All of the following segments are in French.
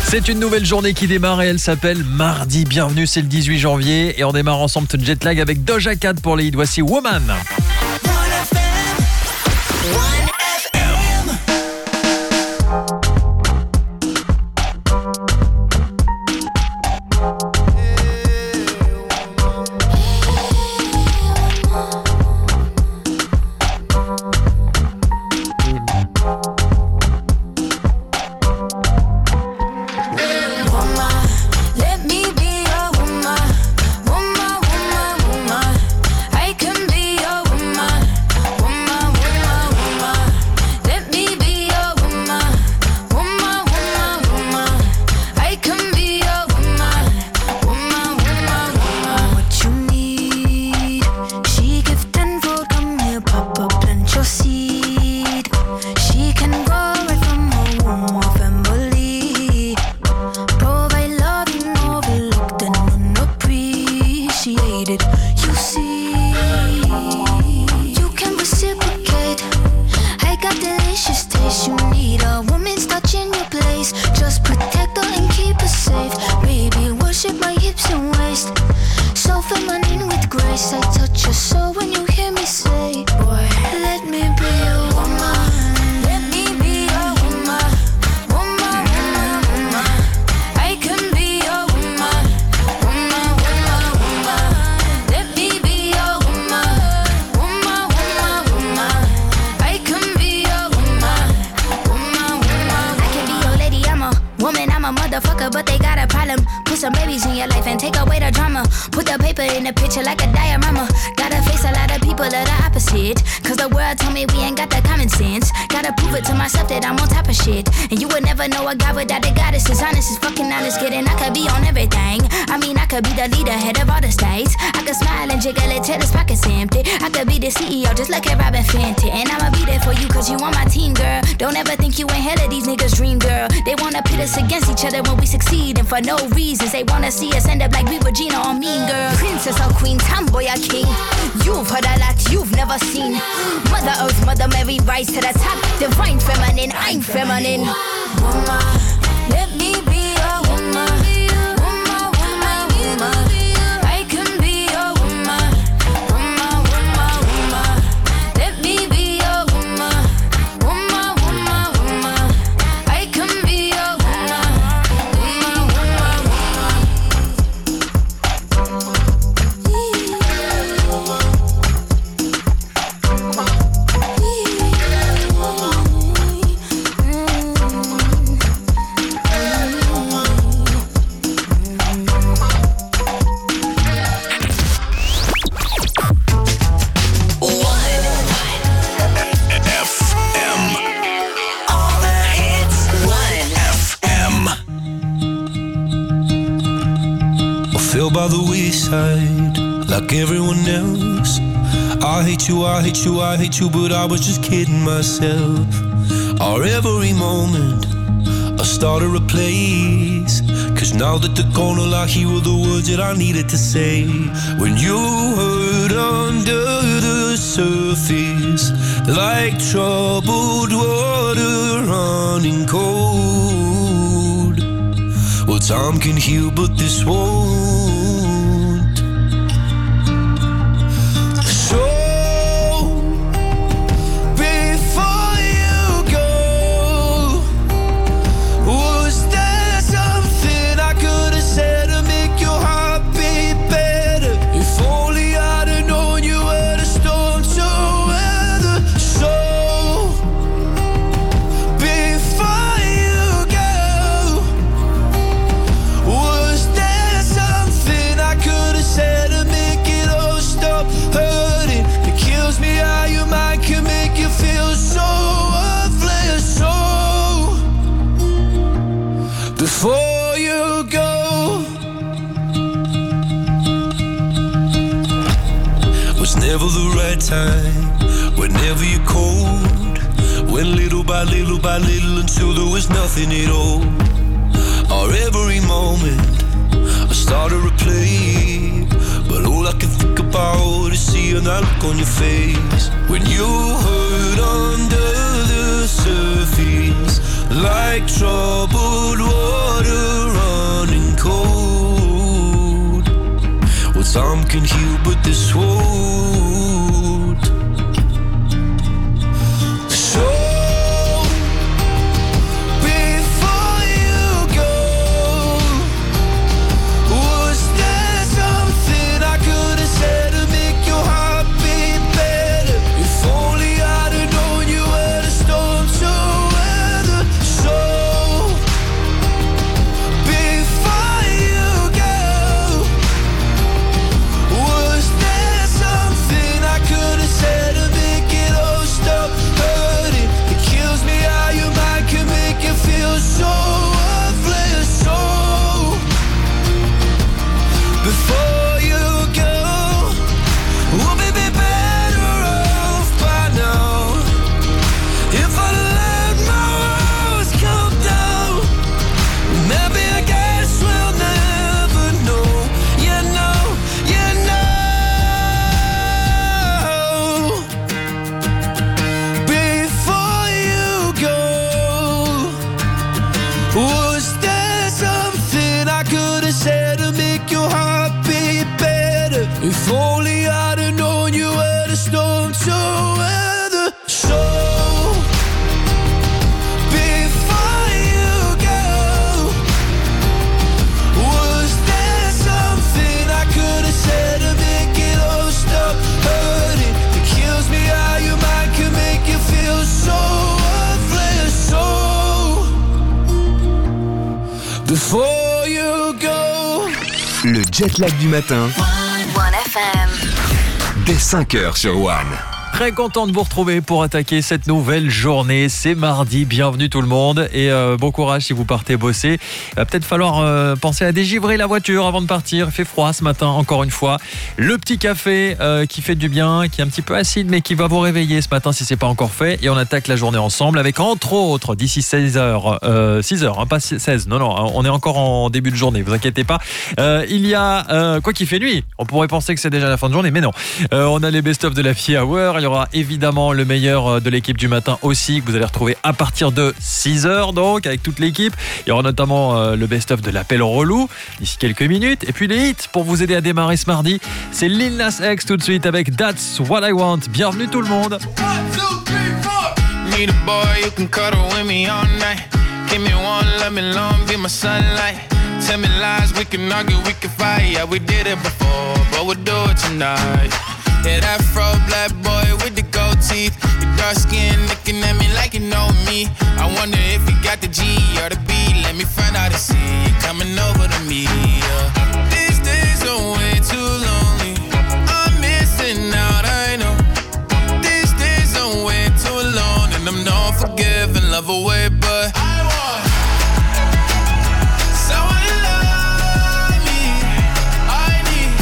C'est une nouvelle journée qui démarre et elle s'appelle Mardi. Bienvenue, c'est le 18 janvier et on démarre ensemble ce jet lag avec Doja Cat pour les hits. Voici Woman. For no reasons, they wanna see us end up like we Regina or Mean Girl. Princess or queen, tomboy or king. You've heard a lot you've never seen. Mother Earth, Mother Mary, rise to the top. Divine feminine, I'm feminine. Woman, let me be a woman. Woman, woman, woman. I can be a woman. Woman, woman, woman. Let me be a woman. Woman, woman, woman. I can be a woman. By the wayside, like everyone else. I hate you, I hate you, I hate you, but I was just kidding myself. Our every moment, I started a place. Cause now that they're gone, all I hear were the words that I needed to say. When you hurt under the surface, like troubled water running cold. Well, time can heal, but this won't. Before you go, was never the right time. Whenever you're cold, went little by little by little until there was nothing at all. Our every moment, I started to play, but all I can think about is seeing that look on your face when you hurt under the surface. Like troubled water Some can heal, but this won't. So before you go, was there something I could have said to make your heart beat better? If only I'd have known you were the storm to weather. So before you go, was there something I could have said to make it all stop hurting? It kills me how your mind can make you feel so worthless. So before you go, we'll be better off by now. If I let my walls come down, maybe I guess we'll never know. You know, you know. Before you go, was there something I could have said to make your heart beat better? If only I'd have known you were the storm to weather. So before you go, was there something I could have said to make it all stop hurting? It kills me how your mind can make you feel so worthless. So before you go. Le jet lag du matin, 1FM. dès 5h sur One. Très content de vous retrouver pour attaquer cette nouvelle journée. C'est mardi, bienvenue tout le monde et bon courage si vous partez bosser. Il va peut-être falloir penser à dégivrer la voiture avant de partir. Il fait froid ce matin, encore une fois. Le petit café qui fait du bien, qui est un petit peu acide mais qui va vous réveiller ce matin si c'est pas encore fait. Et on attaque la journée ensemble avec entre autres d'ici 16h, 6h, hein, pas 16, non, on est encore en début de journée, vous inquiétez pas. Il y a, quoi qu'il fait nuit, on pourrait penser que c'est déjà la fin de journée, mais non. On a les best-of de la Happy Hour. Il y aura évidemment le meilleur de l'équipe du matin aussi, que vous allez retrouver à partir de 6h donc, avec toute l'équipe. Il y aura notamment le best-of de l'appel relou d'ici quelques minutes. Et puis les hits pour vous aider à démarrer ce mardi. C'est Lil Nas X tout de suite avec That's What I Want. Bienvenue tout le monde. 1, 2, 3, 4. Need a boy you can cuddle with me all night. Give me one, let me long, be my sunlight. Tell me lies, we can argue, we can fight. Yeah, we did it before, but we'll do it tonight. Yeah, that fro black boy with the gold teeth. Your dark skin looking at me like you know me. I wonder if you got the G or the B. Let me find out and see you coming over to me. Yeah. These days are way too lonely. I'm missing out, I know. These days are way too long, and I'm not forgiving, love away, but I want someone to love me. I need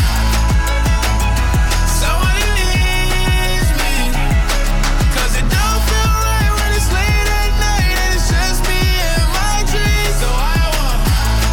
someone who needs me. 'Cause it don't feel right when it's late at night and it's just me and my dreams. So I want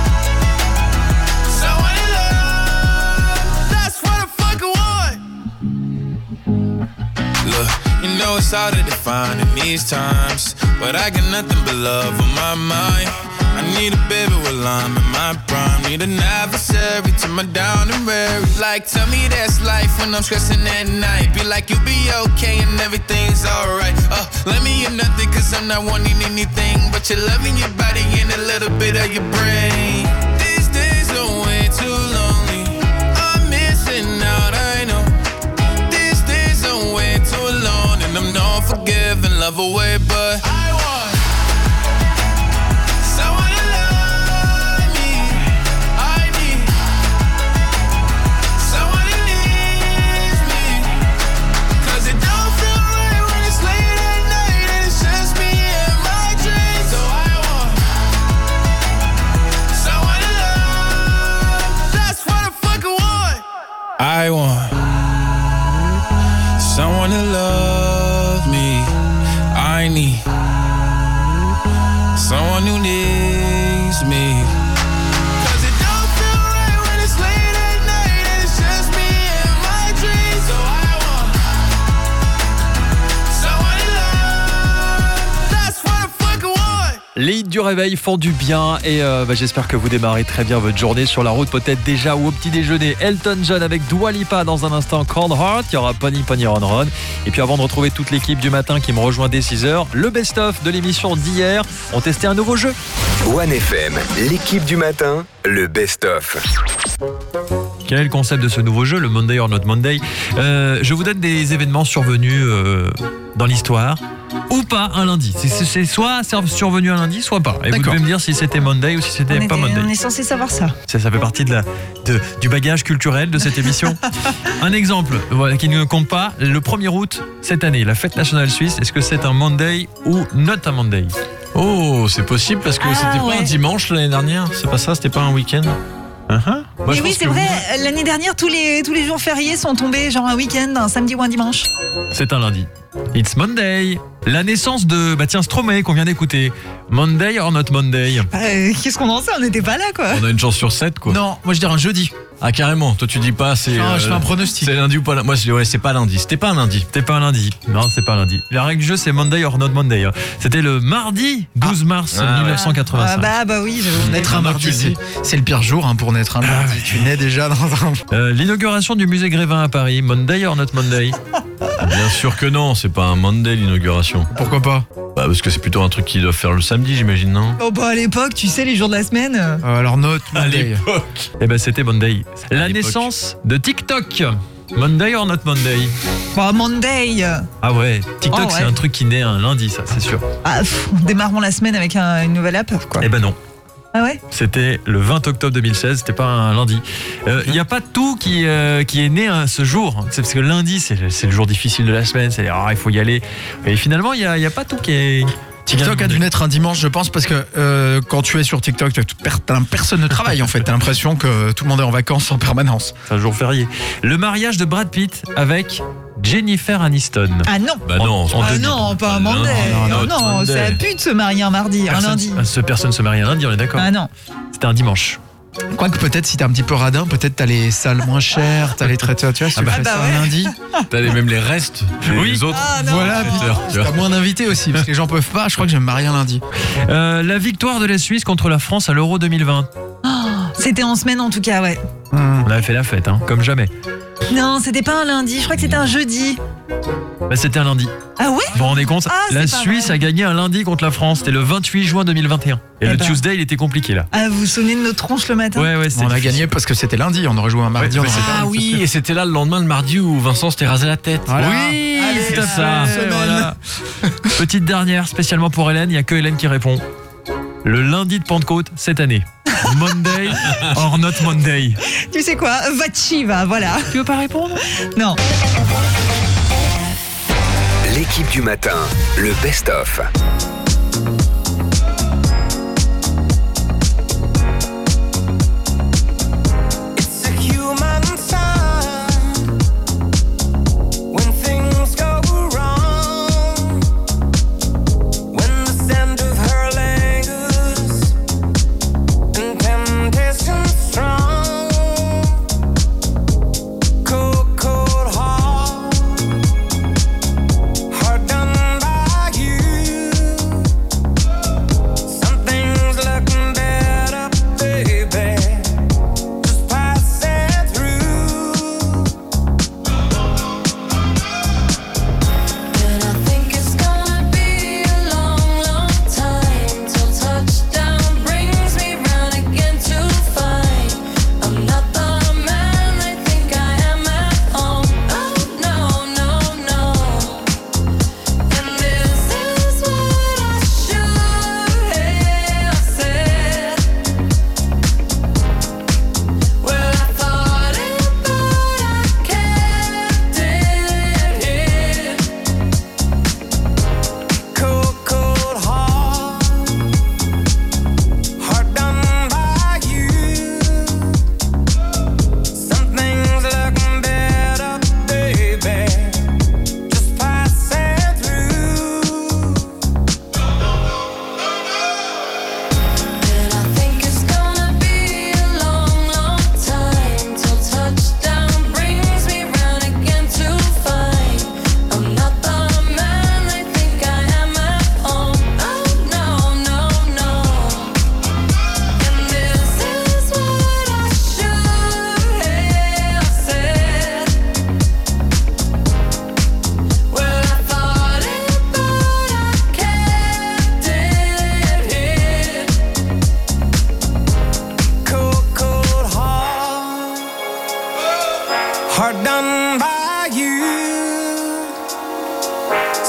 someone to love. That's what I fucking want. Look, you know it's hard to define in these times, but I got nothing but love on my mind. I need a baby while I'm in my prime. Need an adversary to my down and weary. Like, tell me that's life when I'm stressing at night. Be like, you'll be okay and everything's alright. Let me hear nothing 'cause I'm not wanting anything but your love and your body and a little bit of your brain. These days are way too lonely. I'm missing out, I know. These days are way too long, and I'm not forgiving, love away, but I want someone to love me. I need someone who needs me. 'Cause it don't feel right when it's late at night and it's just me and my dreams. So I want someone to love. That's what I fucking want. I want someone to love me. I need Les hits du réveil font du bien et j'espère que vous démarrez très bien votre journée sur la route, peut-être déjà ou au petit déjeuner. Elton John avec Dua Lipa dans un instant, Cold Heart. Il y aura Pony Pony Ron Ron. Et puis avant de retrouver toute l'équipe du matin qui me rejoint dès 6h, le best-of de l'émission d'hier. On testait un nouveau jeu. One FM, l'équipe du matin, le best-of. Quel est le concept de ce nouveau jeu, le Monday or Not Monday? Je vous donne des événements survenus dans l'histoire ou pas un lundi. C'est soit survenu un lundi, soit pas. Et vous devez me dire si c'était Monday ou si c'était pas Monday. On est censé savoir ça. Ça fait partie du bagage culturel de cette émission. Un exemple qui ne compte pas, le 1er août cette année, la fête nationale suisse, est-ce que c'est un Monday ou not un Monday? Oh, c'est possible parce que c'était pas un dimanche l'année dernière. C'est pas ça, c'était pas un week-end. Moi, mais oui, c'est vrai, l'année dernière, tous les jours fériés sont tombés genre un week-end, un samedi ou un dimanche. C'est un lundi. It's Monday. La naissance de Stromae qu'on vient d'écouter. Monday or not Monday? Qu'est-ce qu'on en sait? On n'était pas là, quoi. On a une chance sur 7, quoi. Non, moi je dirais un jeudi. Ah, carrément. Toi, tu dis pas, c'est. Non, je fais un pronostic. C'est lundi ou pas? Moi, je dis, ouais, c'est pas lundi. C'était pas un lundi. C'était pas un lundi. Non, c'est pas un lundi. La règle du jeu, c'est Monday or not Monday. C'était le mardi 12 mars 1985. Bah oui, naître un mardi, c'est le pire jour pour naître un mardi. Tu nais déjà dans un. L'inauguration du musée Grévin à Paris. Monday or not Monday? Bien sûr que non, c'est pas un Monday l'inauguration. Pourquoi pas? Bah parce que c'est plutôt un truc qu'ils doivent faire le samedi, j'imagine, non? Oh bah à l'époque, tu sais, les jours de la semaine. Alors note à l'époque. Eh ben c'était Monday. La naissance de TikTok. Monday or not Monday? Bah Monday. Ah ouais, TikTok c'est un truc qui naît un lundi, ça c'est sûr. Démarrons la semaine avec une nouvelle app, quoi. Eh ben non. Ah ouais? C'était le 20 octobre 2016, c'était pas un lundi. Il n'y a pas tout qui est né ce jour. C'est parce que lundi, c'est le jour difficile de la semaine, c'est il faut y aller. Et finalement, il y a pas tout qui est... TikTok a dû naître un dimanche, je pense, parce que quand tu es sur TikTok, personne ne travaille en fait. T'as l'impression que tout le monde est en vacances en permanence. C'est un jour férié. Le mariage de Brad Pitt avec Jennifer Aniston. Ah non. Bah non. Non, pas un Monday. Non, c'est la pute se marier un mardi, un lundi. Personne se marie un lundi, on est d'accord. Ah non. C'était un dimanche. Quoique peut-être si t'es un petit peu radin, peut-être t'as les salles moins chères, t'as les traiteurs, tu vois, si tu fais ça un lundi. T'as même les restes, les autres. Voilà, t'as moins d'invités aussi, parce que les gens peuvent pas, je crois que je vais me marier un lundi. La victoire de la Suisse contre la France à l'Euro 2020. C'était en semaine en tout cas, ouais. On avait fait la fête, comme jamais. Non, c'était pas un lundi, je crois que c'était un jeudi. Bah, c'était un lundi. Ah ouais? Vous vous rendez compte? La Suisse a gagné un lundi contre la France. C'était le 28 juin 2021. Et le Tuesday, il était compliqué là. Ah, vous vous souvenez de notre tronche le matin? Ouais, on a gagné parce que c'était lundi. On aurait joué un mardi. Oui, et c'était là le lendemain, le mardi, où Vincent s'était rasé la tête. Voilà. Oui, c'est ça. Voilà. Petite dernière, spécialement pour Hélène. Il n'y a que Hélène qui répond. Le lundi de Pentecôte cette année. Monday or not Monday? Tu sais quoi? Va, voilà. Tu veux pas répondre? Non. L'équipe du matin, le best-of. Heart done by you.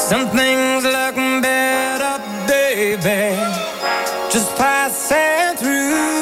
Some things look better, baby, just passing through.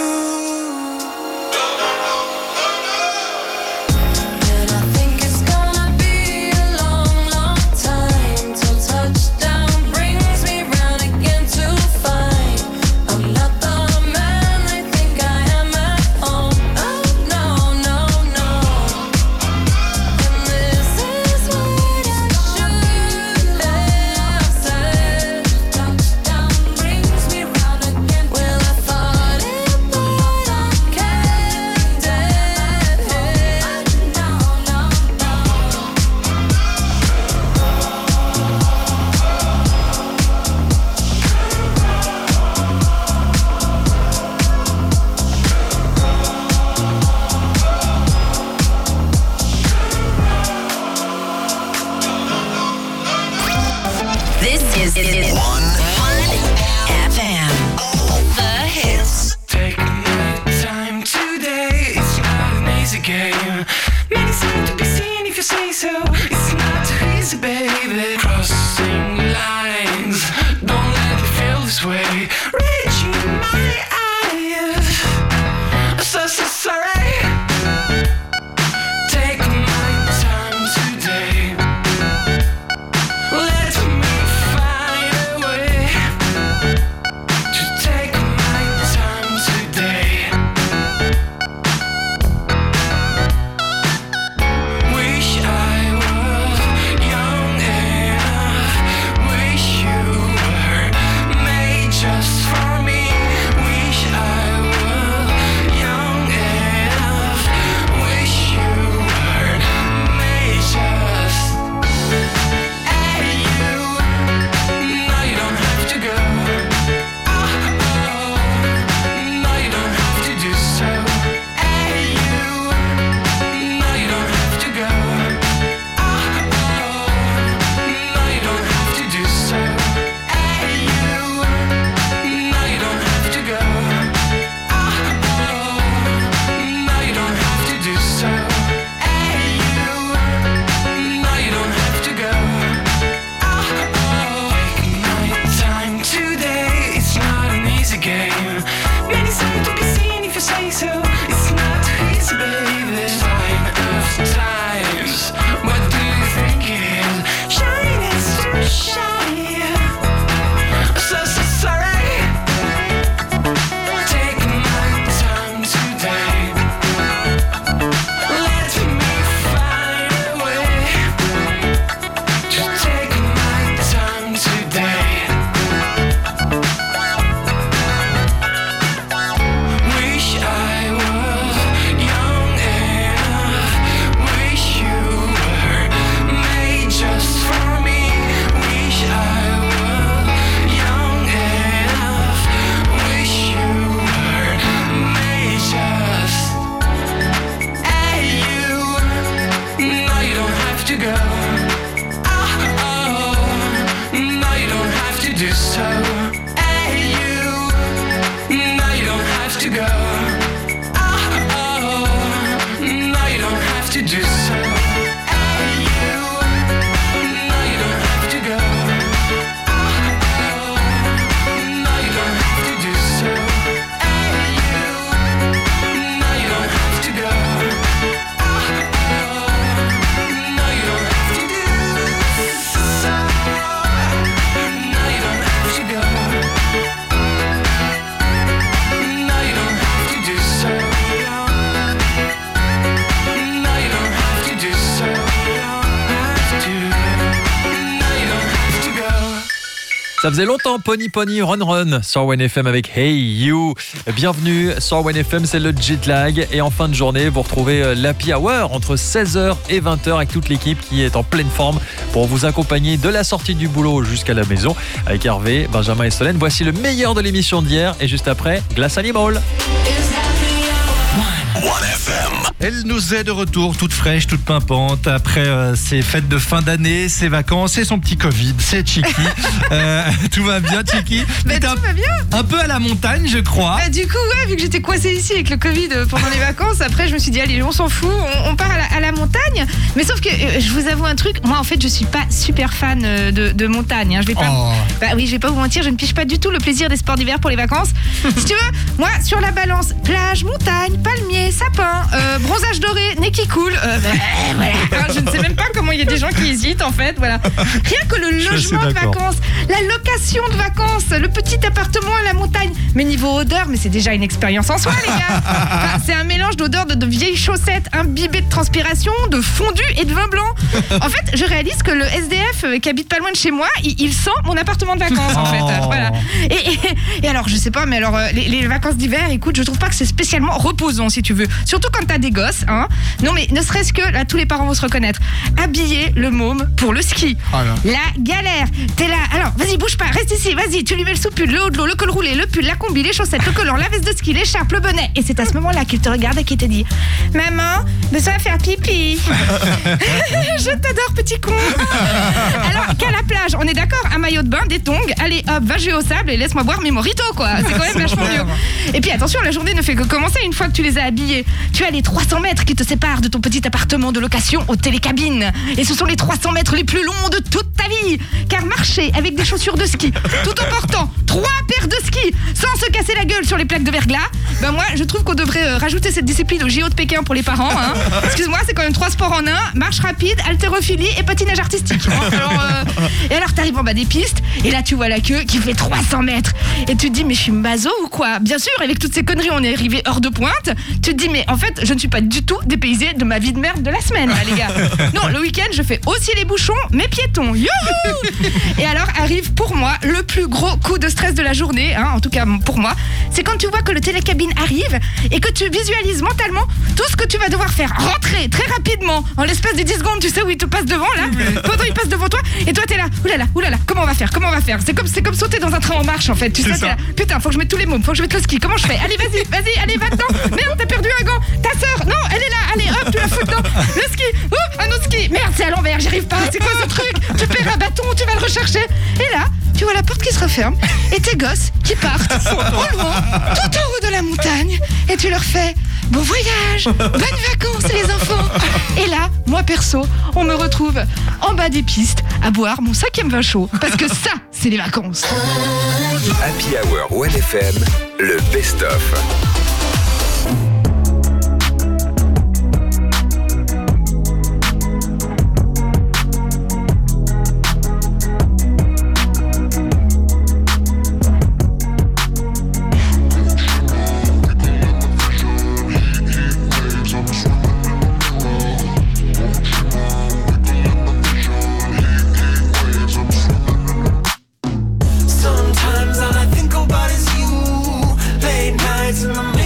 Ça faisait longtemps, Pony Pony Run Run sur One FM avec Hey You. Bienvenue sur One FM, c'est le jet lag. Et en fin de journée, vous retrouvez l'Happy Hour entre 16h et 20h avec toute l'équipe qui est en pleine forme pour vous accompagner de la sortie du boulot jusqu'à la maison avec Hervé, Benjamin et Solène. Voici le meilleur de l'émission d'hier et juste après, Glass Animal. Elle nous est de retour, toute fraîche, toute pimpante, après ses fêtes de fin d'année, ses vacances et son petit Covid. C'est Chiki. Tout va bien, Chiki? Tout va bien. Un peu à la montagne, je crois. Du coup, vu que j'étais coincée ici avec le Covid pendant les vacances, après je me suis dit, allez, on s'en fout, on part à la montagne. Mais sauf que je vous avoue un truc, moi en fait, je suis pas super fan de montagne. Hein. Je vais pas, je vais pas vous mentir, je ne pige pas du tout le plaisir des sports d'hiver pour les vacances. Si tu veux, moi, sur la balance, plage, montagne, palmier, sapin, bronzage doré, nez qui coule, voilà. Je ne sais même pas comment il y a des gens qui hésitent en fait, voilà. Rien que le logement de vacances, la location de vacances, le petit appartement à la montagne, mais niveau odeur, mais c'est déjà une expérience en soi les gars. Enfin, c'est un mélange d'odeurs de vieilles chaussettes imbibées de transpiration, de fondu et de vin blanc. En fait, je réalise que le SDF qui habite pas loin de chez moi, il sent mon appartement de vacances en fait. Voilà. Et alors, je sais pas, mais alors les vacances d'hiver, écoute, je trouve pas que c'est spécialement reposant si tu veux. Surtout quand t'as des gosses, hein. Non mais ne serait-ce que, là tous les parents vont se reconnaître, habiller le môme pour le ski. La galère. T'es là, alors vas-y bouge pas, reste ici, vas-y, tu lui mets le sous-pull, le haut de l'eau, le col roulé, le pull, la combi, les chaussettes, le collant, la veste de ski, l'écharpe, le bonnet. Et c'est à ce moment-là qu'il te regarde et qu'il te dit: maman, besoin de faire pipi. Je t'adore petit con. Alors qu'à la plage, on est d'accord, un maillot de bain, des tongs, allez hop, va jouer au sable et laisse-moi boire mes mojitos quoi. C'est quand même vachement mieux. Et puis attention, la journée ne fait que commencer une fois que tu les as habillés. Tu as les 300 mètres qui te séparent de ton petit appartement de location aux télécabines. Et ce sont les 300 mètres les plus longs de toute ta vie. Car marcher avec des chaussures de ski, tout en portant 3 paires de ski, sans se casser la gueule sur les plaques de verglas, ben moi je trouve qu'on devrait rajouter cette discipline au JO de Pékin pour les parents. Hein. Excuse-moi, c'est quand même 3 sports en un: marche rapide, haltérophilie et patinage artistique. Et alors t'arrives en bas des pistes et là tu vois la queue qui fait 300 mètres. Et tu te dis mais je suis maso ou quoi? Bien sûr, avec toutes ces conneries on est arrivé heure de pointe. Tu te dis mais en fait je ne suis pas du tout dépaysée de ma vie de merde de la semaine là, les gars. Non, le week-end je fais aussi les bouchons mais piétons. Youhou. Et alors arrive pour moi le plus gros coup de stress de la journée, hein, en tout cas pour moi, c'est quand tu vois que le télécabine arrive et que tu visualises mentalement tout ce que tu vas devoir faire, rentrer très rapidement en l'espace de 10 secondes, tu sais où il te passe devant là, pendant il passe devant toi et toi t'es là, oulala, comment on va faire? C'est comme sauter dans un train en marche en fait, tu sais, t'es là, putain, faut que je mette tous les mômes, faut que je mette le ski, comment je fais? Allez vas-y, allez va-t'en, merde t'as perdu un gant, ta sœur, non elle est là, allez hop tu la fous dedans, le ski, un autre ski, merde c'est à l'envers, j'y arrive pas, c'est quoi ce truc? Tu perds un bâton, tu vas le rechercher, et là tu vois la porte qui se referme et tes gosses qui partent au loin, tout en haut de la montagne, et tu leur fais bon voyage, bonnes vacances les enfants. Et là, moi perso, on me retrouve en bas des pistes à boire mon 5e vin chaud, parce que ça, c'est les vacances. Happy Hour 1FM, le best-of. Sometimes all I think about is you. Late nights in the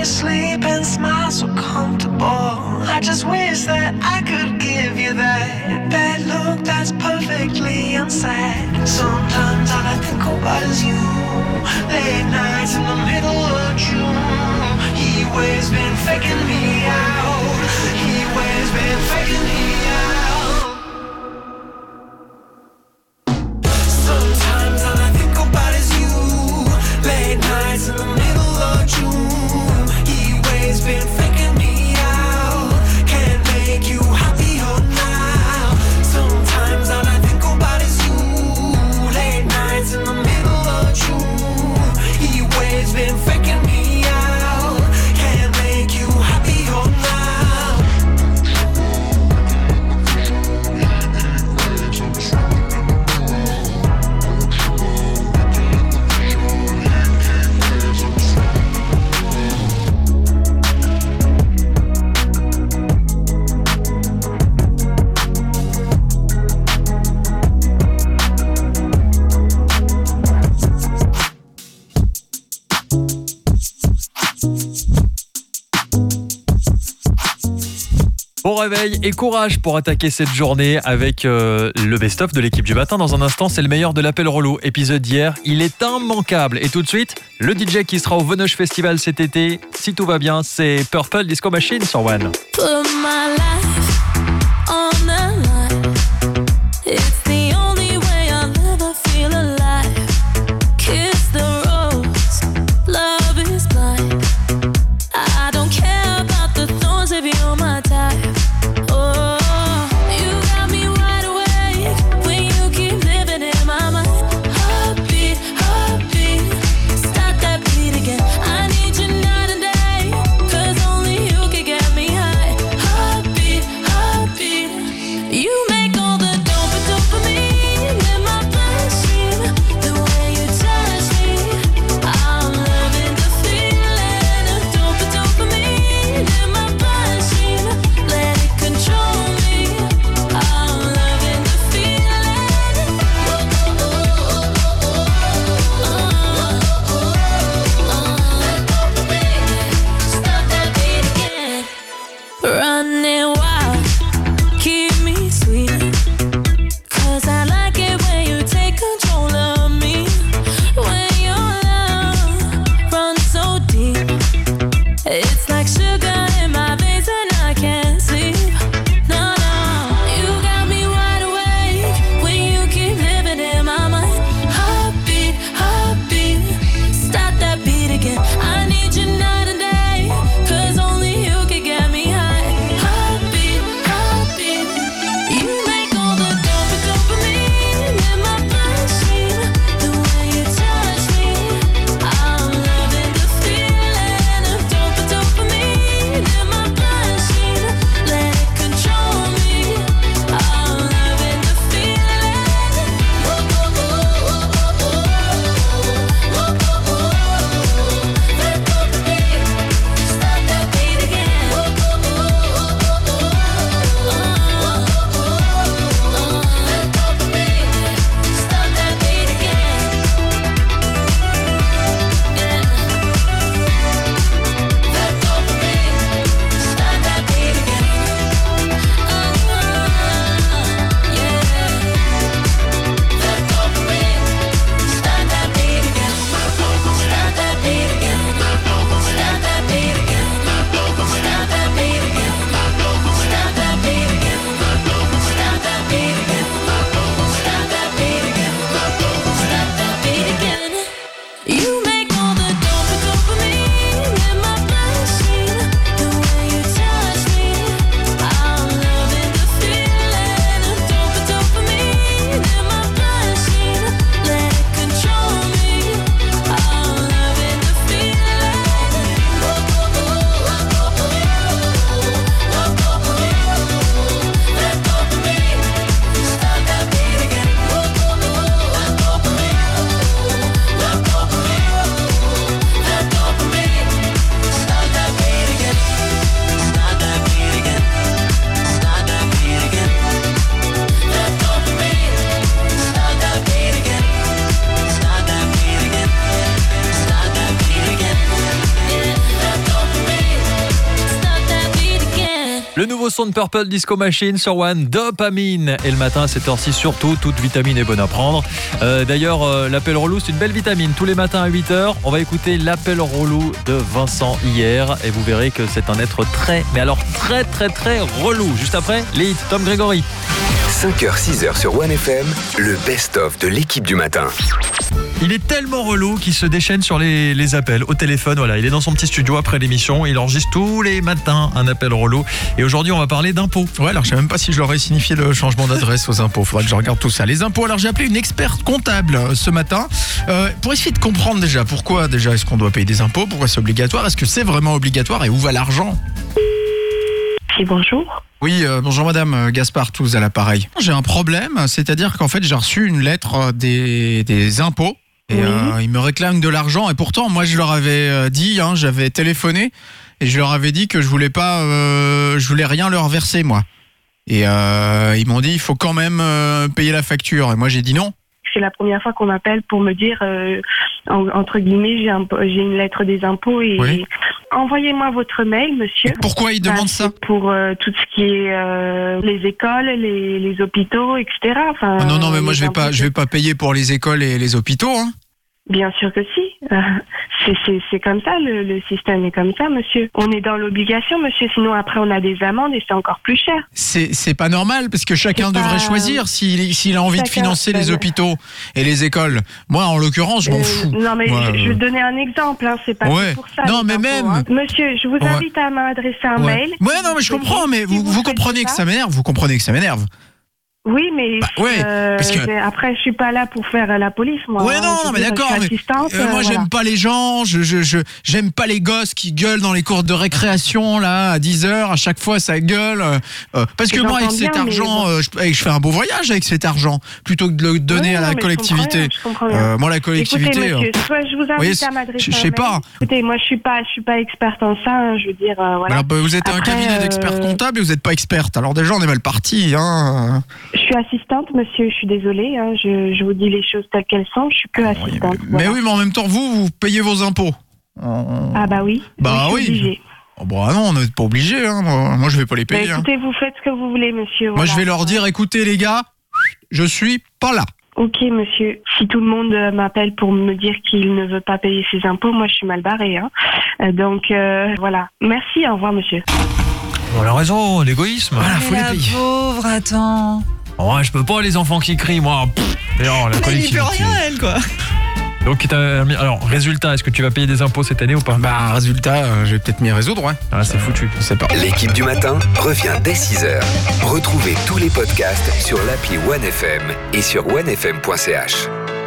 you sleep and smile so comfortable. I just wish that I could give you that look that's perfectly unsaid. Sometimes all I think about is you. Late nights in the middle of June. He always been faking me out. He always been faking me out. Sometimes all I think about is you. Late nights in the middle of June. He always been faking me out. Can't make you happier now. Sometimes all I think about is you. Late nights in the middle of June. He always been faking me out. Can't make you happier now. Bon réveil et courage pour attaquer cette journée avec le best-of de l'équipe du matin. Dans un instant, c'est le meilleur de l'appel relou. Épisode d'hier, il est immanquable. Et tout de suite, le DJ qui sera au Venoge Festival cet été, si tout va bien, c'est Purple Disco Machine sur One. Put my life on the line. It's the only way I'll ever feel alive. Kiss the rose, love is blind. I don't care about the thorns if you're my type. Oh, you got me wide awake when you keep living in my mind. Heartbeat, heartbeat, start that beat again. I need you night and day, 'cause only you can get me high. Heartbeat, heartbeat. Le nouveau son de Purple Disco Machine sur One, Dopamine. Et le matin à cette heure-ci, surtout, toute vitamine est bonne à prendre. D'ailleurs, l'appel relou, c'est une belle vitamine. Tous les matins à 8h, on va écouter l'appel relou de Vincent hier. Et vous verrez que c'est un être très relou. Juste après, les hits, Tom Grégory. 5h, 6h sur One FM, le best-of de l'équipe du matin. Il est tellement relou qu'il se déchaîne sur les appels au téléphone. Voilà, il est dans son petit studio après l'émission. Il enregistre tous les matins un appel relou. Et aujourd'hui, on va parler d'impôts. Ouais, alors je sais même pas si je leur ai signifié le changement d'adresse aux impôts. Faudrait que je regarde tout ça. Les impôts, alors j'ai appelé une experte comptable ce matin pour essayer de comprendre déjà pourquoi est-ce qu'on doit payer des impôts, pourquoi c'est obligatoire, est-ce que c'est vraiment obligatoire et où va l'argent? Oui, bonjour. Oui, bonjour madame, Gaspard Touze à l'appareil. J'ai un problème, c'est-à-dire qu'en fait j'ai reçu une lettre des impôts et ils me réclament de l'argent et pourtant moi je leur avais dit, j'avais téléphoné et je leur avais dit que je voulais rien leur verser moi. Et ils m'ont dit il faut quand même payer la facture et moi j'ai dit non. C'est la première fois qu'on m'appelle pour me dire, entre guillemets, j'ai une lettre des impôts et envoyez-moi votre mail, monsieur. Et pourquoi ils demandent ça? Pour tout ce qui est les écoles, les hôpitaux, etc. Enfin, non, mais moi je vais pas payer pour les écoles et les hôpitaux. Hein. Bien sûr que si. C'est comme ça, le système est comme ça, monsieur. On est dans l'obligation, monsieur, sinon après on a des amendes et c'est encore plus cher. C'est pas normal, parce que chacun devrait choisir s'il a envie de financer les hôpitaux et les écoles. Moi, en l'occurrence, je m'en fous. Non, mais je vais donner un exemple, c'est pas pour ça. Non, mais même... Monsieur, je vous invite à m'adresser un mail. Ouais, non, mais je comprends, mais vous comprenez que ça m'énerve, vous comprenez que ça m'énerve. Oui, mais parce que... après, je suis pas là pour faire la police, moi. Ouais, non, mais d'accord. Moi, j'aime pas les gens. J'aime pas les gosses qui gueulent dans les cours de récréation là à 10h. À chaque fois, ça gueule. Parce que moi, avec cet argent, je fais un beau voyage avec cet argent plutôt que de le donner à la collectivité. Je comprends bien. Moi, la collectivité. Écoutez, monsieur, soit je vous invite à m'adresser. Je sais pas. Écoutez, moi, je suis pas experte en ça. Je veux dire, voilà. Alors, vous êtes un cabinet d'experts comptables et vous n'êtes pas experte. Alors déjà, on est mal parti, hein. Je suis assistante, monsieur, je suis désolée, je vous dis les choses telles qu'elles sont, je suis que assistante. Mais oui, mais en même temps, vous payez vos impôts. Ah bah oui. Bah oui. Obligée. Oh bah non, on n'est pas obligé, hein. Moi je vais pas les payer. Bah, écoutez, vous faites ce que vous voulez, monsieur. Moi je vais leur dire, écoutez les gars, je suis pas là. Ok, monsieur. Si tout le monde m'appelle pour me dire qu'il ne veut pas payer ses impôts, moi je suis mal barrée. Donc voilà. Merci, au revoir, monsieur. On a raison, l'égoïsme. Voilà, faut les payer. Pauvre, attends. Je peux pas, les enfants qui crient, moi. D'ailleurs, la collectivité. Elle n'y peut rien, elle, quoi. Donc, alors, résultat, est-ce que tu vas payer des impôts cette année ou pas? Bah, résultat, je vais peut-être m'y résoudre, ouais. Ah, c'est foutu. Je sais pas. L'équipe du matin revient dès 6h. Retrouvez tous les podcasts sur l'appli One FM et sur onefm.ch.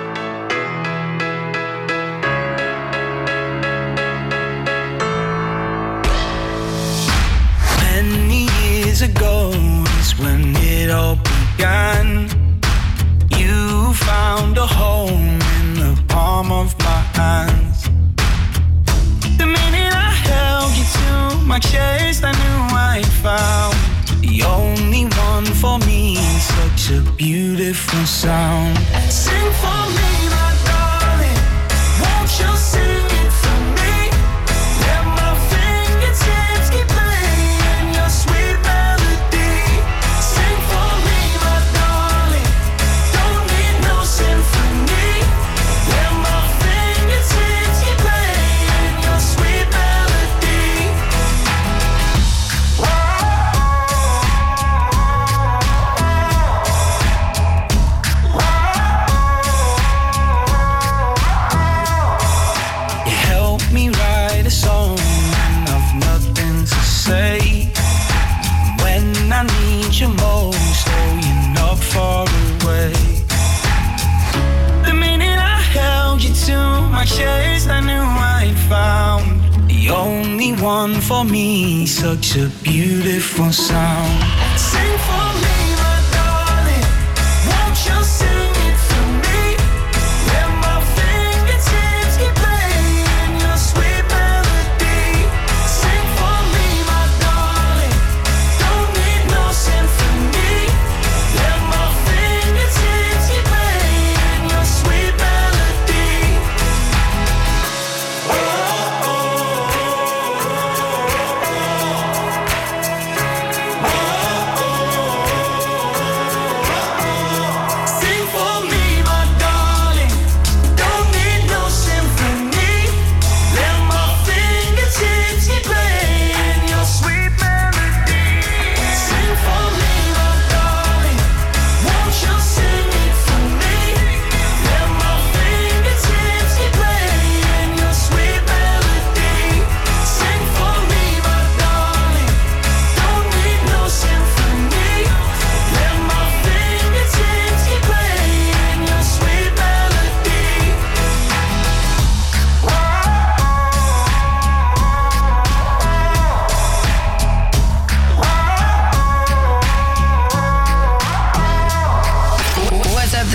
Many years ago is when it all began. You found a home in the palm of my hands. The minute I held you to my chest, I knew I found the only one for me. Such a beautiful sound. Sing for me, my darling. Won't you sing it for me? Let my fingertips keep playing your sweet melody. Sing for me, my darling. Don't need no symphony. Let my fingertips keep playing your sweet melody. You help me write a song when I've nothing to say. When I need you most, oh, you're not far away. The minute I held you to my chest, I knew I'd found the only one for me. Such a beautiful sound. Sing for me, my darling. Won't you sing it for me? Let my fingertips keep playing your sweet melody. Sing for me, my darling. Don't need no symphony. Let my fingertips keep playing your sweet melody. Oh, oh, oh, oh.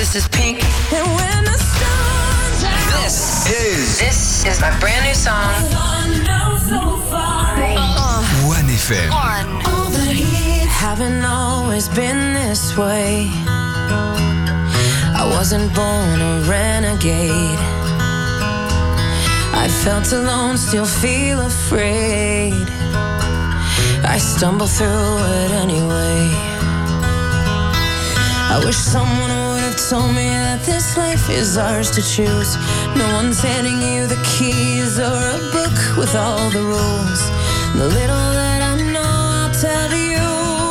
This is Pink. And when the sun's out. This is my brand new song. 1FM. All the heat. Haven't always been this way. I wasn't born a renegade. I felt alone, still feel afraid. I stumble through it anyway. I wish someone would have told me that this life is ours to choose. No one's handing you the keys or a book with all the rules. The little that I know I'll tell to you.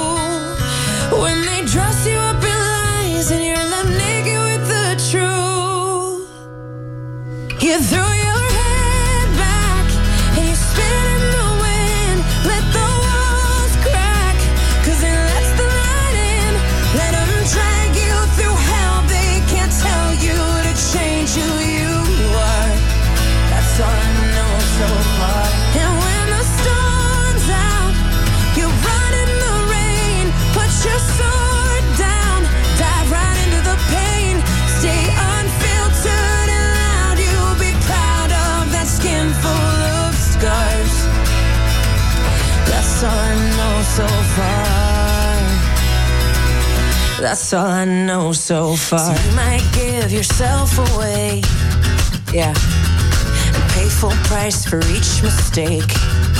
When they dress you up in lies and you're left naked with the truth, you throw your head back and you spin in the wind. Let the walls crack, 'cause it lets the light in. Let them drag you through hell. They can't tell you to change who you are. That's all I know so far. And when the storm's out, you run in the rain. Put your sword down, dive right into the pain. Stay unfiltered and loud. You'll be proud of that skin full of scars. That's all I know so far. That's all I know so far. So you might give yourself away, yeah, and pay full price for each mistake.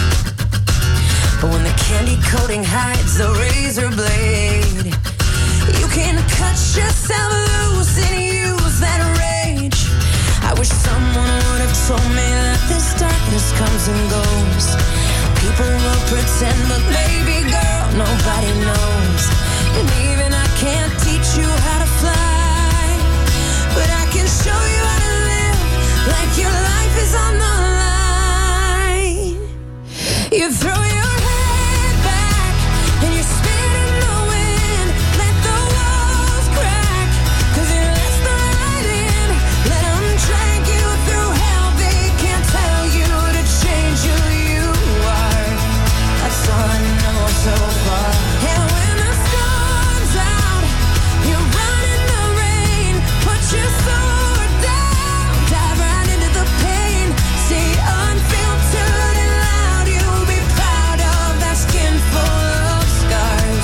But when the candy coating hides the razor blade, you can cut yourself loose and use that rage. I wish someone would have told me that this darkness comes and goes. People will pretend, but baby girl, nobody knows. And even I can't teach you how to fly, but I can show you how to live like your life is on the line. You throw your head back and you spin in the wind. Let the walls crack, 'cause it lets the light in. Let them drag you through hell. They can't tell you to change who you are. That's all I know so far. And when the storm's out, you run in the rain. Put your sword down, dive right into the pain. Stay unfiltered and loud. You'll be proud of that skin full of scars.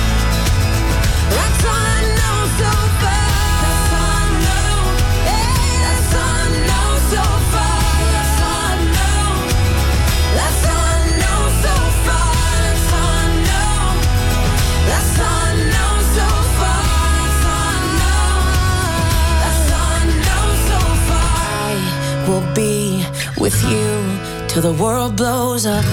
That's all I know so far. That's all I know. Hey, that's all I know so far. That's all I know. That's all I know so far. That's all I know. That's all I know so far. That's all I know. That's all I know so far. I will be with you till the world blows up.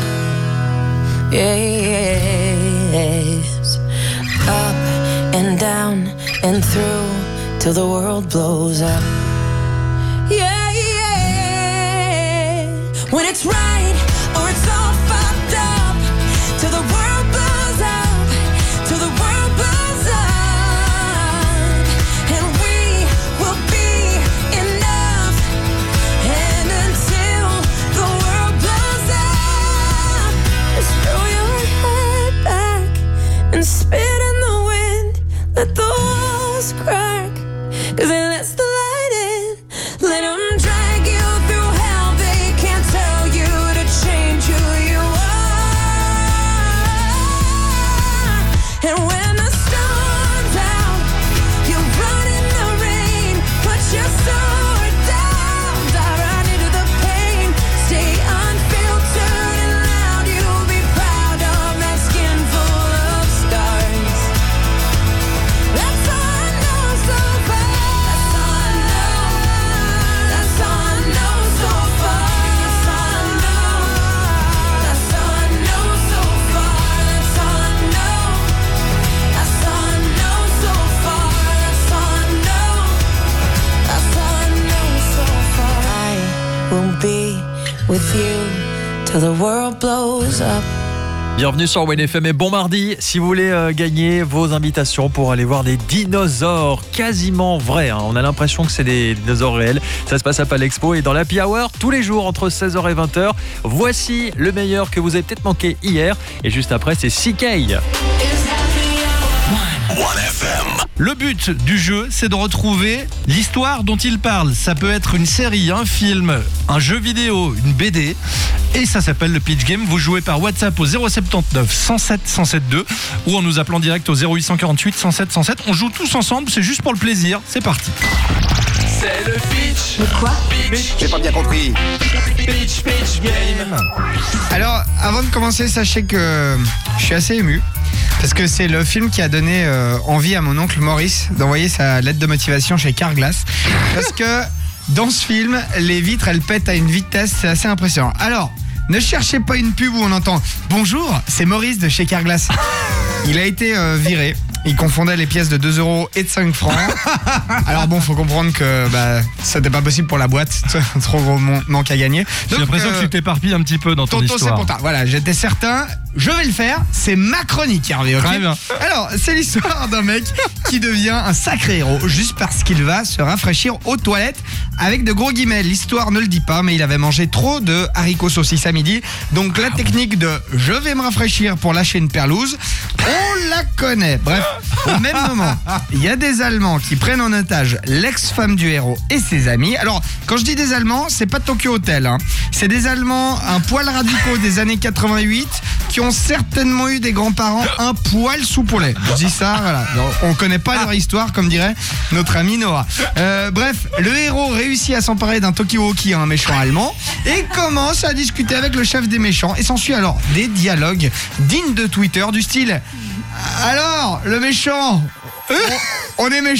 Yes. Up and down and through till the world blows up. Yeah, yeah. When it's right or it's all fucked up, till the world blows up, till the world blows up, and we will be enough. And until the world blows up, just throw your head back and spit in the wind. Let the walls crack, 'cause it lets the light in. Let them drag you through hell. They can't tell you to change who you are. And when the storm's out, you run in the rain. Put your sword down, dive right into the pain. Stay unfiltered and loud. You'll be proud of that skin full of scars. That's all I know so far. That's all I know. That's all I know so far. That's all I know. That's all I know so far. That's all I know. That's all I know so far. That's all I know. That's all I know so far. I will be with you till the world blows up. Bienvenue sur 1FM et bon mardi. Si vous voulez gagner vos invitations pour aller voir des dinosaures quasiment vrais, hein. On a l'impression que c'est des dinosaures réels. Ça se passe à Palexpo et dans l'Happy Hour tous les jours entre 16h et 20h. Voici le meilleur que vous avez peut-être manqué hier. Et juste après, c'est CK. Le but du jeu, c'est de retrouver l'histoire dont il parle. Ça peut être une série, un film, un jeu vidéo, une BD. Et ça s'appelle le Pitch Game. Vous jouez par WhatsApp au 079 107 107 2 ou en nous appelant direct au 0848 107 107. On joue tous ensemble, c'est juste pour le plaisir. C'est parti. C'est le pitch. Mais quoi? J'ai pas bien compris. Pitch Game. Alors, avant de commencer, sachez que je suis assez ému. Parce que c'est le film qui a donné envie à mon oncle Maurice d'envoyer sa lettre de motivation chez Carglass. Parce que dans ce film, les vitres, elles pètent à une vitesse, c'est assez impressionnant. Alors, ne cherchez pas une pub où on entend « Bonjour, c'est Maurice de chez Carglass ». Il a été viré. Il confondait les pièces de 2 € et de 5 francs. Alors bon, faut comprendre que ça n'était pas possible pour la boîte. Trop gros manque à gagner. J'ai l'impression que tu t'éparpilles un petit peu dans ton Tonton, histoire. c'est pour toi. Voilà, j'étais certain. Je vais le faire. C'est ma chronique, Hervé. Okay. Très bien. Alors, c'est l'histoire d'un mec qui devient un sacré héros juste parce qu'il va se rafraîchir aux toilettes avec de gros guillemets. L'histoire ne le dit pas, mais il avait mangé trop de haricots saucisses à midi. Donc la technique de je vais me rafraîchir pour lâcher une perlouse, on la connaît. Bref, au même moment, il y a des Allemands qui prennent en otage l'ex-femme du héros et ses amis. Alors, quand je dis des Allemands, c'est pas Tokyo Hotel. Hein. C'est des Allemands un poil radicaux des années 88 qui ont certainement eu des grands-parents un poil soupolés. Je dis ça, voilà. Alors, on connaît pas leur histoire, comme dirait notre ami Noah. Bref, le héros réussit à s'emparer d'un Tokiwoki, un méchant allemand, et commence à discuter avec le chef des méchants. Et s'ensuit alors des dialogues dignes de Twitter du style « Alors, le méchant, on est méchant ?»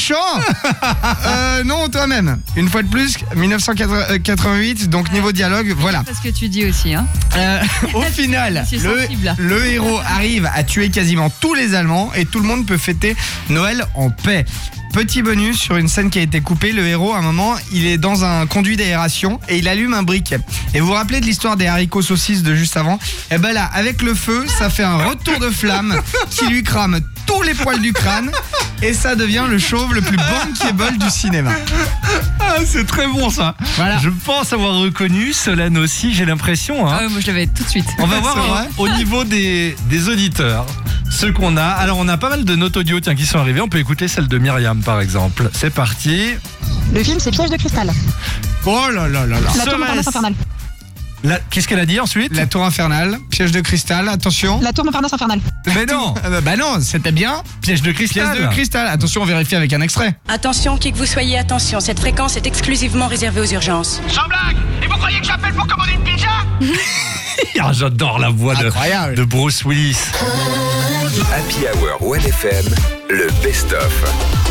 Non, toi-même. Une fois de plus, 1988, donc niveau dialogue, voilà. Parce que tu dis aussi, hein. Au final, le héros arrive à tuer quasiment tous les Allemands et tout le monde peut fêter Noël en paix. Petit bonus sur une scène qui a été coupée, le héros à un moment il est dans un conduit d'aération et il allume un briquet. Et vous vous rappelez de l'histoire des haricots saucisses de juste avant? Et ben là, avec le feu, ça fait un retour de flamme qui lui crame tous les poils du crâne et ça devient le chauve le plus bankable du cinéma. Ah, c'est très bon ça. Voilà. Je pense avoir reconnu Solène aussi, j'ai l'impression. Hein. Ah ouais, moi je l'avais tout de suite. On va voir au niveau des auditeurs ce qu'on a. Alors on a pas mal de notes audio qui sont arrivées. On peut écouter celle de Myriam par exemple. C'est parti. Le film c'est Piège de cristal. Oh là là là là. La tour Montparnasse infernale. Qu'est-ce qu'elle a dit ensuite? La tour infernale, piège de cristal, attention. La tour Montparnasse infernale. Mais non. Bah non, c'était bien. Piège de cristal. Piège de cristal. Attention, on vérifie avec un extrait. Attention, qui que vous soyez, attention, cette fréquence est exclusivement réservée aux urgences. Sans blague. Et vous croyez que j'appelle pour commander une pizza? Ah, j'adore la voix de Bruce Willis. Happy Hour 1FM, le best-of.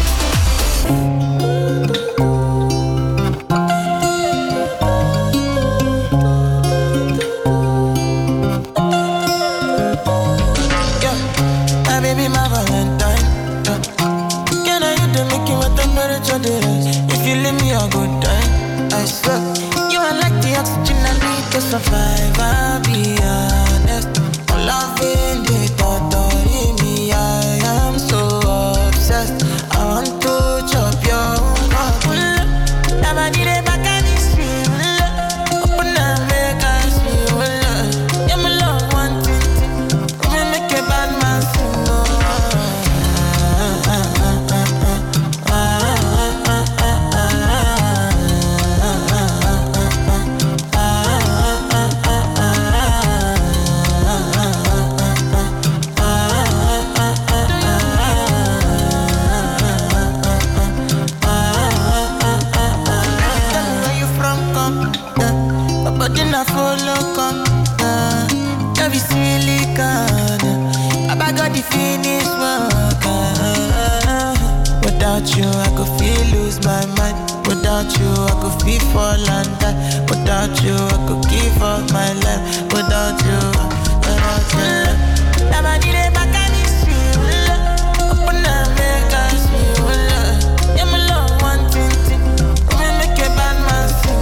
If you leave me a good time, I swear you are like the oxygen I need to survive. I'll be honest, I'm loving the thought of me. I am so obsessed. I want to chop your heart. Never did it back on the street. Open up, make us feel. Yeah, my love, one thing. We make a bad man sing. Follow come every silicon. I got the finish work. Without you, I could feel lose my mind. Without you, I could feel fall and die. Without you, I could give up my life. Without you, never did it back on the street. Open up, make us feel. Yeah, my love, one thing. We make a bad man sing.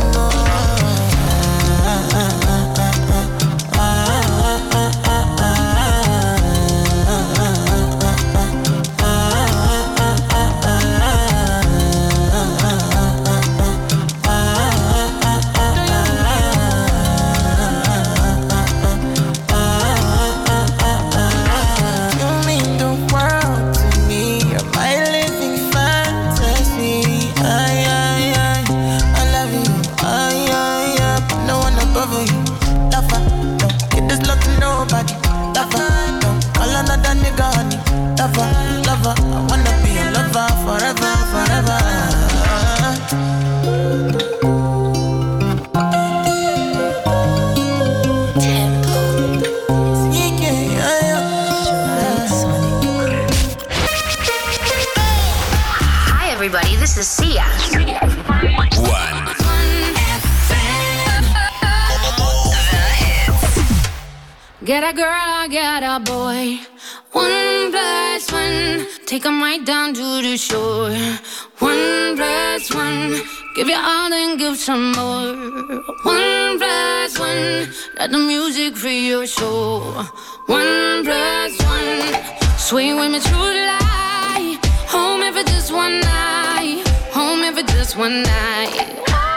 forever. Hi, everybody. This is Sia. Get a girl, get a boy. 1+1, take 'em right down to the shore. 1+1, give you all and give some more. 1+1, let the music free your soul. 1+1, swing with me through the light. Home if it's just one night. Home if it's just one night.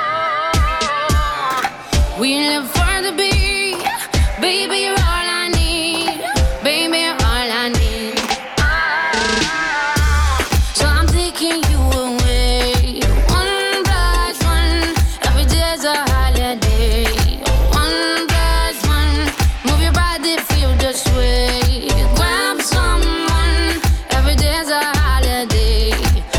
We live for the beat, baby. You're all I need, baby. You're all I need. So I'm taking you away. 1+1, every day's a holiday. 1+1, move your body, feel the sway. Grab someone, every day's a holiday.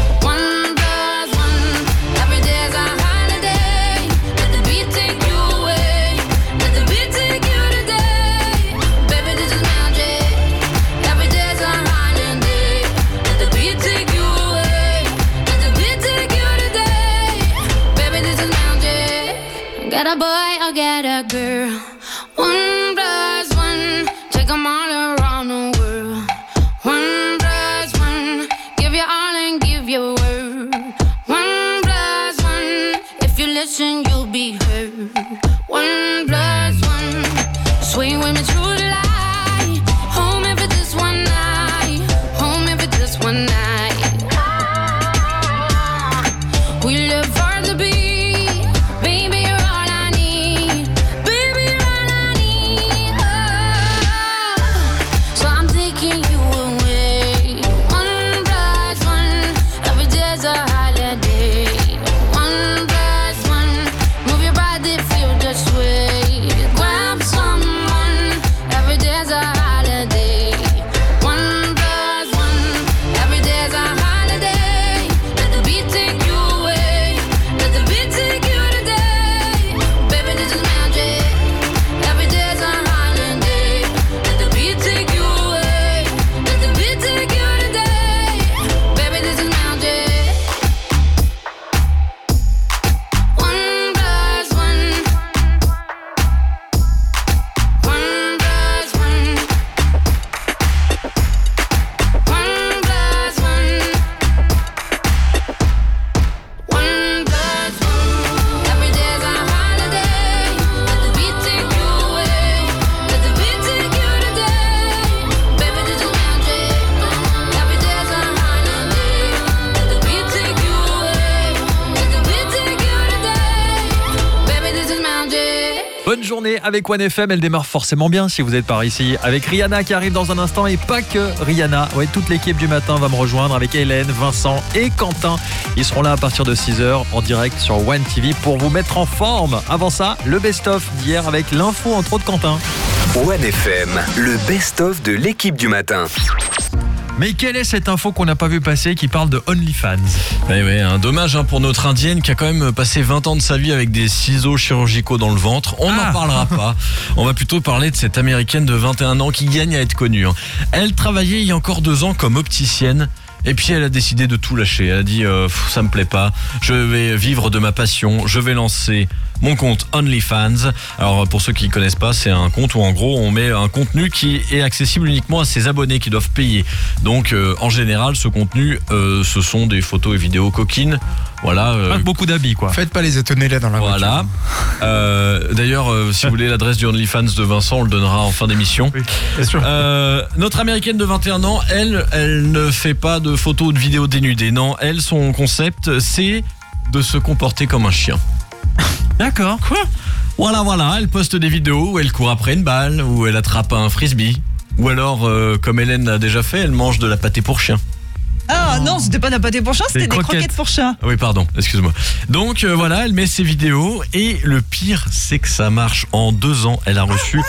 1+1, every day's a holiday. Let the beat take you away. Let the beat take you today. Baby, this is magic. Every day's a holiday. Let the beat take you away. Let the beat take you today. Baby, this is magic. Get a boy or get a girl. 1+1, take 'em all around the world. 1+1, give you all and give your word. 1+1, if you listen, you'll be heard. 1+1, swing with me through the light. Home if it's just one night. Home if it's just one night. We live for the beat, baby. You're all I need, baby. You're all I need. So I'm taking you away. 1+1, every day's a holiday. 1+1, move your body, feel the sway. Grab someone, every day's a holiday. 1+1, every day's a holiday. Let the beat take you away. Let the beat take you today. Baby, this is magic. Every day's a holiday. Let the beat take you away. Let the beat take you today. Baby, this is magic. 1+1. 1+1. 1+1. Every day's a holiday. Let the beat take you away. Let the beat take you today. Baby, this is magic. Every day's a holiday. Let the beat take you away. Let the beat take you today. Baby, this is magic. Bonne journée avec OneFM, elle démarre forcément bien si vous êtes par ici. Avec Rihanna qui arrive dans un instant et pas que Rihanna. Ouais, toute l'équipe du matin va me rejoindre avec Hélène, Vincent et Quentin. Ils seront là à partir de 6h en direct sur One TV pour vous mettre en forme. Avant ça, le best-of d'hier avec l'info entre autres Quentin. OneFM, le best-of de l'équipe du matin. Mais quelle est cette info qu'on n'a pas vu passer qui parle de OnlyFans? Dommage pour notre indienne qui a quand même passé 20 ans de sa vie avec des ciseaux chirurgicaux dans le ventre. On n'en parlera pas. On va plutôt parler de cette américaine de 21 ans qui gagne à être connue. Elle travaillait il y a encore 2 ans comme opticienne. Et puis elle a décidé de tout lâcher. Elle a dit ça me plaît pas, je vais vivre de ma passion, je vais lancer mon compte OnlyFans. Alors pour ceux qui ne connaissent pas, c'est un compte où en gros on met un contenu qui est accessible uniquement à ses abonnés qui doivent payer. Donc en général ce contenu ce sont des photos et vidéos coquines. Voilà. Pas beaucoup d'habits quoi. Faites pas les étonner là dans la voiture. Voilà. D'ailleurs, si vous voulez l'adresse du OnlyFans de Vincent, on le donnera en fin d'émission. Oui, bien sûr. Notre américaine de 21 ans, elle ne fait pas de photos ou de vidéos dénudées. Non, elle, son concept, c'est de se comporter comme un chien. D'accord. Quoi ? Voilà. Elle poste des vidéos où elle court après une balle, où elle attrape un frisbee. Ou alors, comme Hélène l'a déjà fait, elle mange de la pâté pour chien. Ah non, c'était pas de la pâté pour chat, c'était des croquettes pour chat. Ah oui, pardon, excuse-moi. Donc voilà, elle met ses vidéos et le pire, c'est que ça marche. En 2 ans, elle a reçu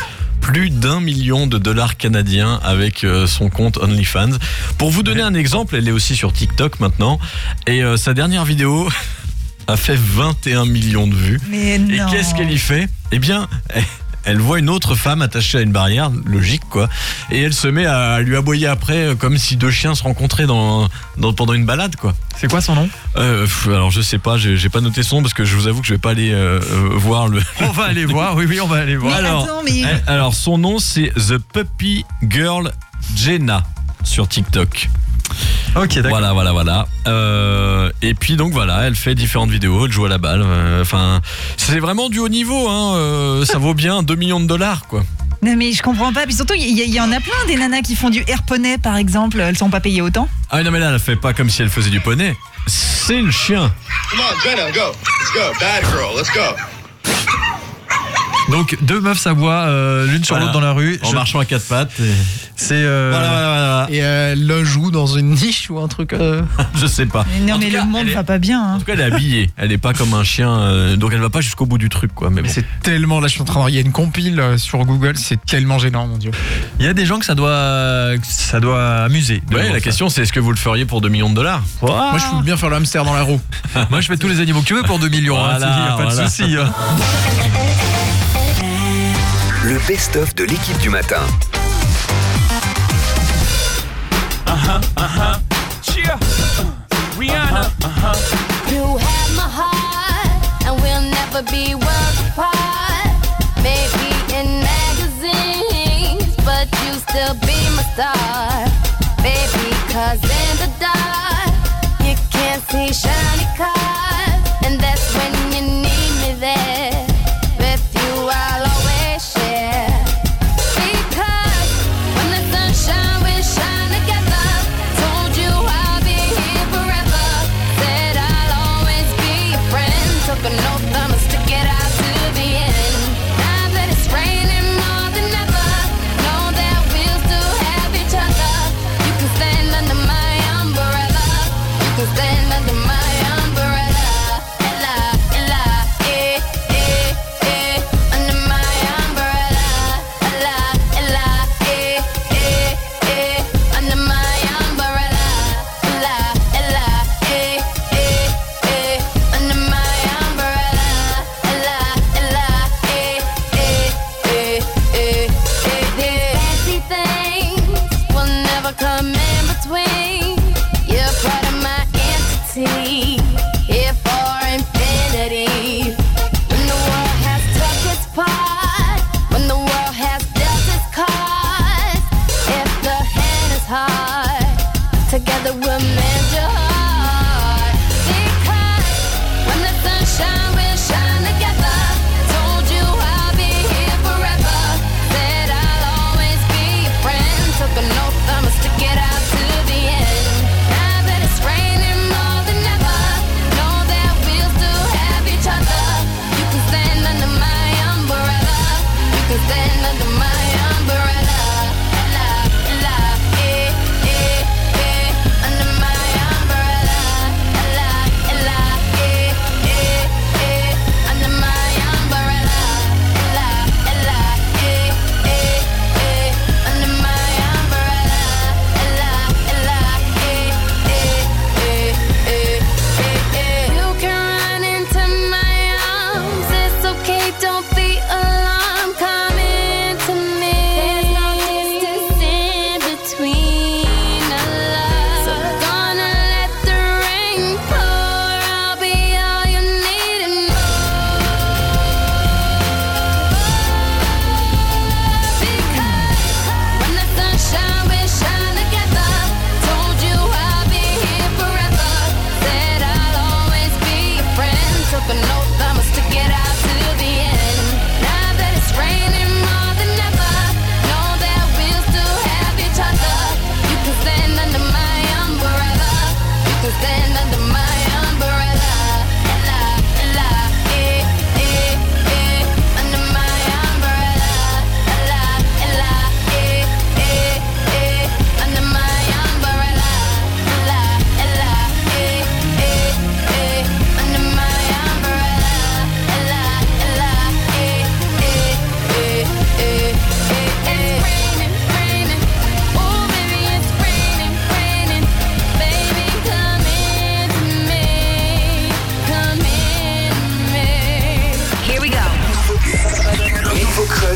plus d'1 million de dollars canadiens avec son compte OnlyFans. Pour vous donner un exemple, elle est aussi sur TikTok maintenant. Et sa dernière vidéo a fait 21 millions de vues. Mais non. Et qu'est-ce qu'elle y fait ? Eh bien, elle voit une autre femme attachée à une barrière, logique quoi, et elle se met à lui aboyer après comme si deux chiens se rencontraient pendant une balade quoi. C'est quoi son nom ? Alors je sais pas, j'ai pas noté son nom parce que je vous avoue que je vais pas aller voir le... On va aller voir, oui, on va aller voir. Alors son nom c'est The Puppy Girl Jenna sur TikTok. Ok, d'accord. Voilà. Et puis donc voilà, elle fait différentes vidéos, elle joue à la balle. Enfin, c'est vraiment du haut niveau. Ça vaut bien 2 millions de dollars, quoi. Non mais je comprends pas. Puis surtout, il y en a plein des nanas qui font du air poney, par exemple. Elles sont pas payées autant. Ah non mais là, elle fait pas comme si elle faisait du poney. C'est le chien. Come on, Jenna, go. Let's go. Bad girl, let's go. Donc deux meufs s'aboient l'une sur l'autre dans la rue en marchant à quatre pattes. C'est voilà. Et elle joue dans une niche ou un truc. Je sais pas. Mais non mais le monde va pas bien. En tout cas, elle est habillée. Elle est pas comme un chien, donc elle va pas jusqu'au bout du truc, quoi. Mais bon. C'est tellement. Là, je suis en train de voir. Il y a une compile sur Google. C'est tellement gênant, mon Dieu. Il y a des gens que ça doit amuser. Ouais, la question c'est est-ce que vous le feriez pour 2 millions de dollars ? Moi, je veux bien faire le hamster dans la roue. Moi, je fais tous les animaux que tu veux pour 2 millions. Voilà, y a pas de souci. Le best-of de l'équipe du matin. Cheer. Rihanna. You have my heart, and we'll never be worlds apart. Maybe in magazines, but you still be my star. Baby, 'cause in the dark, you can't see shiny cars, and that's when you need me there. With you, I'll always share. Because when the sunshine will shine together, told you I'll be here forever. Said I'll always be your friend. Took an oath, I'ma stick it out to the end. Now that it's raining more than ever, know that we'll still have each other. You can stand under my umbrella. You can stand under my umbrella. Ella, Ella, under my umbrella. Ella, Ella, under my umbrella. Ella, Ella, under my umbrella. Ella, Ella, fancy things will never come in between. You're part of my entity, here for infinity. When the world has took its part, when the world has dealt its cards, if the hand is hard, together we'll mend your heart. Because when the sunshine will shine together, told you I'll be here forever. Said I'll always be your friend. Took an oath, I'ma stick it out to the end. Now that it's raining more than ever,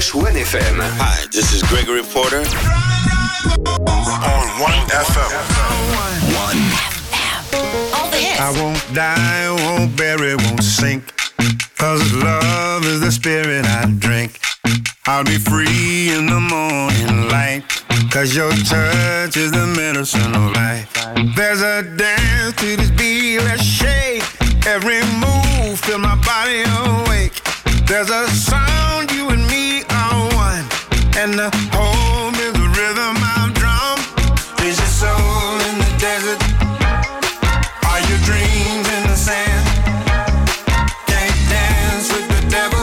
1FM. Hi, this is Gregory Porter. On 1FM. I won't die, won't bury, won't sink. 'Cause love is the spirit I drink. I'll be free in the morning light. 'Cause your touch is the medicine of life. There's a dance to this beat, let's shake. Every move, feel my body awake. There's a sound, you and me are one. And the home is the rhythm I've drawn. Is your soul in the desert? Are your dreams in the sand? Can't dance with the devil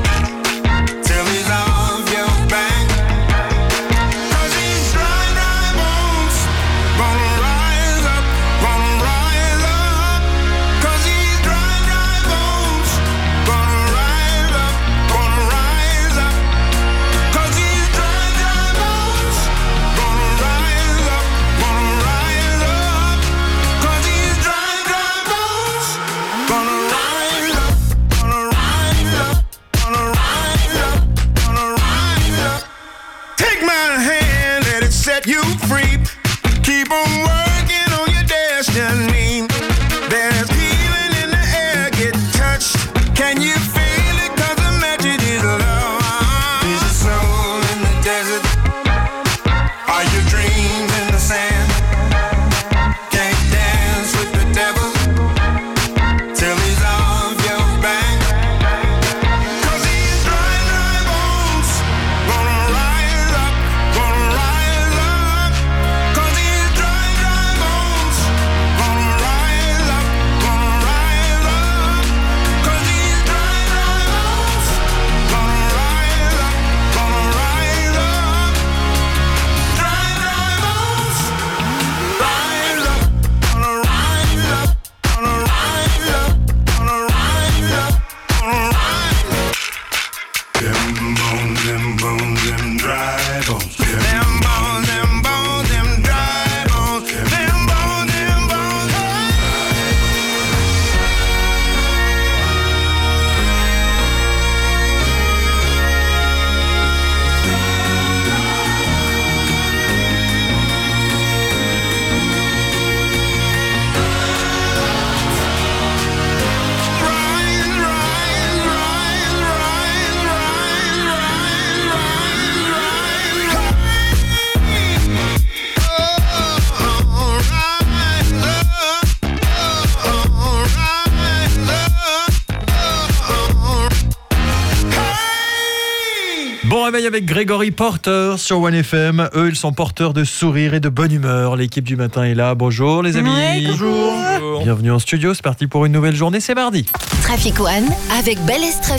till he's off your back. 'Cause these dry, dry bones gonna rise up, gonna rise up. 'Cause these dry, dry bones gonna rise up, gonna rise up. 'Cause these dry, dry bones gonna rise up, gonna rise up. 'Cause these dry, dry bones gonna rise up, gonna rise up, gonna rise up, gonna rise up. Take my hand, let it set you free. Keep on working on your destiny. There's healing in the air, get touched. Can you feel it? 'Cause the magic is love. Is your soul in the desert? Are your dreams in the sand? Can't dance with the devil till he's off your back. 'Cause these dry, dry bones gonna rise up, gonna rise up. 'Cause these dry, dry bones gonna rise up, gonna rise up. 'Cause these dry, dry bones gonna rise up, gonna rise up. Dry, dry bones rise up, gonna rise up, gonna rise up, gonna rise up, gonna rise up. Them bones, them dry bones. Them bones, them bones, them dry bones. Them bones, them bones. Bon réveil avec Grégory Porter sur 1FM. Eux, ils sont porteurs de sourire et de bonne humeur. L'équipe du matin est là. Bonjour les amis. Ouais, Bonjour. Bienvenue en studio. C'est parti pour une nouvelle journée. C'est mardi. Trafic One avec Belle Estreff.